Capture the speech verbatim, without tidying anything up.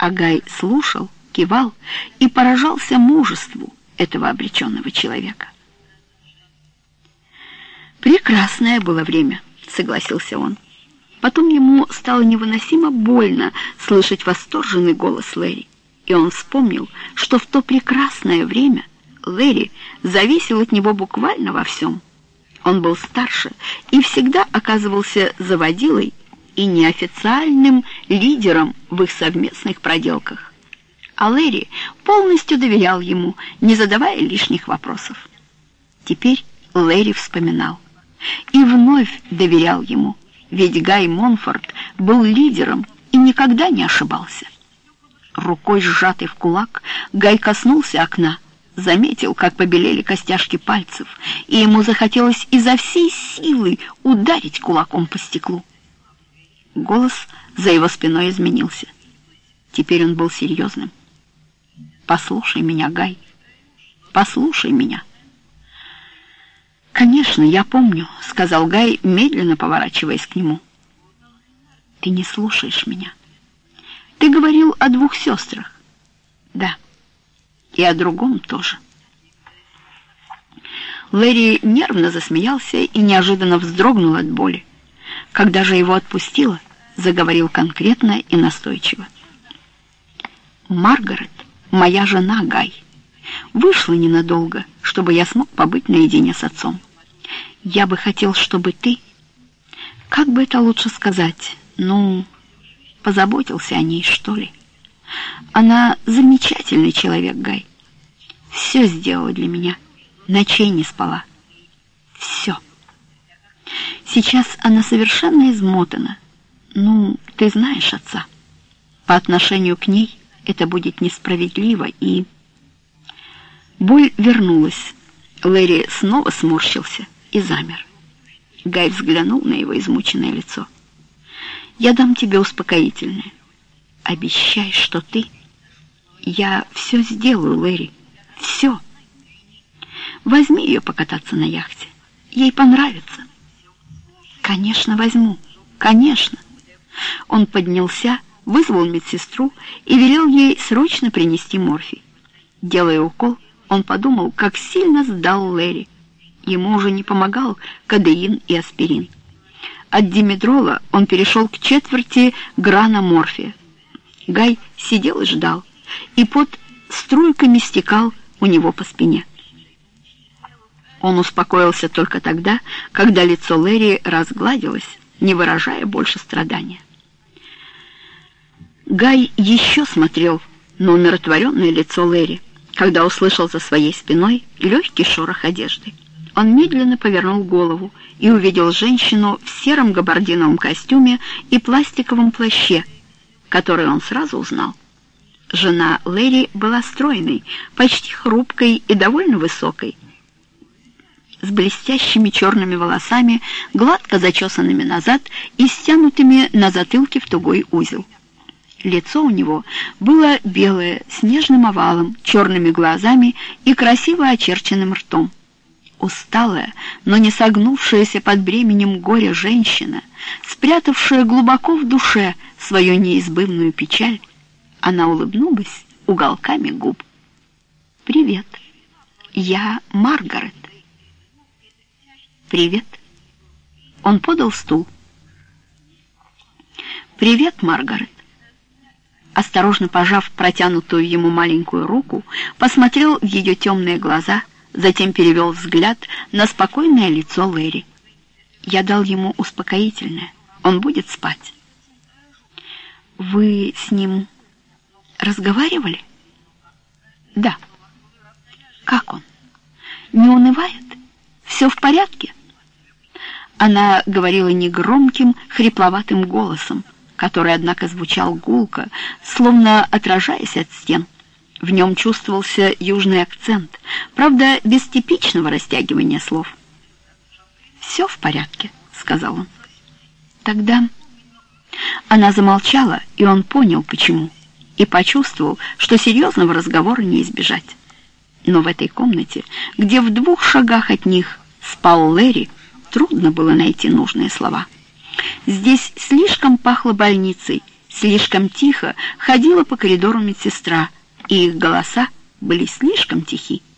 А Гай слушал, кивал и поражался мужеству этого обреченного человека. «Прекрасное было время», — согласился он. Потом ему стало невыносимо больно слышать восторженный голос Лэри, и он вспомнил, что в то прекрасное время Лэри зависел от него буквально во всем. Он был старше и всегда оказывался заводилой и неофициальным лидером в их совместных проделках. А Лэри полностью доверял ему, не задавая лишних вопросов. Теперь Лэри вспоминал и вновь доверял ему, ведь Гай Монфорт был лидером и никогда не ошибался. Рукой, сжатой в кулак, Гай коснулся окна, заметил, как побелели костяшки пальцев, и ему захотелось изо всей силы ударить кулаком по стеклу. Голос за его спиной изменился. Теперь он был серьезным. «Послушай меня, Гай, послушай меня». «Конечно, я помню», — сказал Гай, медленно поворачиваясь к нему. «Ты не слушаешь меня. Ты говорил о двух сестрах». «Да, и о другом тоже». Лэри нервно засмеялся и неожиданно вздрогнул от боли. Когда же его отпустило, заговорил конкретно и настойчиво. «Маргарет, моя жена, Гай, вышла ненадолго, чтобы я смог побыть наедине с отцом. Я бы хотел, чтобы ты, как бы это лучше сказать, ну, позаботился о ней, что ли. Она замечательный человек, Гай. Все сделала для меня, ночей не спала. Все. Сейчас она совершенно измотана. Ну, ты знаешь отца. По отношению к ней это будет несправедливо и...» Боль вернулась. Лэри снова сморщился и замер. Гай взглянул на его измученное лицо. «Я дам тебе успокоительное. Обещай, что ты...» «Я все сделаю, Лэри, все. Возьми ее покататься на яхте. Ей понравится». «Конечно, возьму, конечно». Он поднялся, вызвал медсестру и велел ей срочно принести морфий. Делая укол, он подумал, как сильно сдал Лэри. Ему уже не помогал кодеин и аспирин. От димедрола он перешел к четверти грана морфия. Гай сидел и ждал, и пот струйками стекал у него по спине. Он успокоился только тогда, когда лицо Лэри разгладилось, не выражая больше страдания. Гай еще смотрел на умиротворенное лицо Лэри, когда услышал за своей спиной легкий шорох одежды. Он медленно повернул голову и увидел женщину в сером габардиновом костюме и пластиковом плаще, который он сразу узнал. Жена Лэри была стройной, почти хрупкой и довольно высокой, с блестящими черными волосами, гладко зачесанными назад и стянутыми на затылке в тугой узел. Лицо у него было белое, с нежным овалом, черными глазами и красиво очерченным ртом. Усталая, но не согнувшаяся под бременем горя женщина, спрятавшая глубоко в душе свою неизбывную печаль, она улыбнулась уголками губ. «Привет, я Маргарет». «Привет». Он подал стул. «Привет, Маргарет». Осторожно пожав протянутую ему маленькую руку, посмотрел в ее темные глаза, затем перевел взгляд на спокойное лицо Лэри. Я дал ему успокоительное. Он будет спать. «Вы с ним разговаривали?» «Да». «Как он? Не унывает? Все в порядке?» Она говорила негромким, хрипловатым голосом, который, однако, звучал гулко, словно отражаясь от стен. В нем чувствовался южный акцент, правда, без типичного растягивания слов. «Все в порядке», — сказал он. «Тогда...» Она замолчала, и он понял, почему, и почувствовал, что серьезного разговора не избежать. Но в этой комнате, где в двух шагах от них спал Лэри, трудно было найти нужные слова. Здесь слишком пахло больницей, Слишком тихо ходила по коридору медсестра, и их голоса были слишком тихи.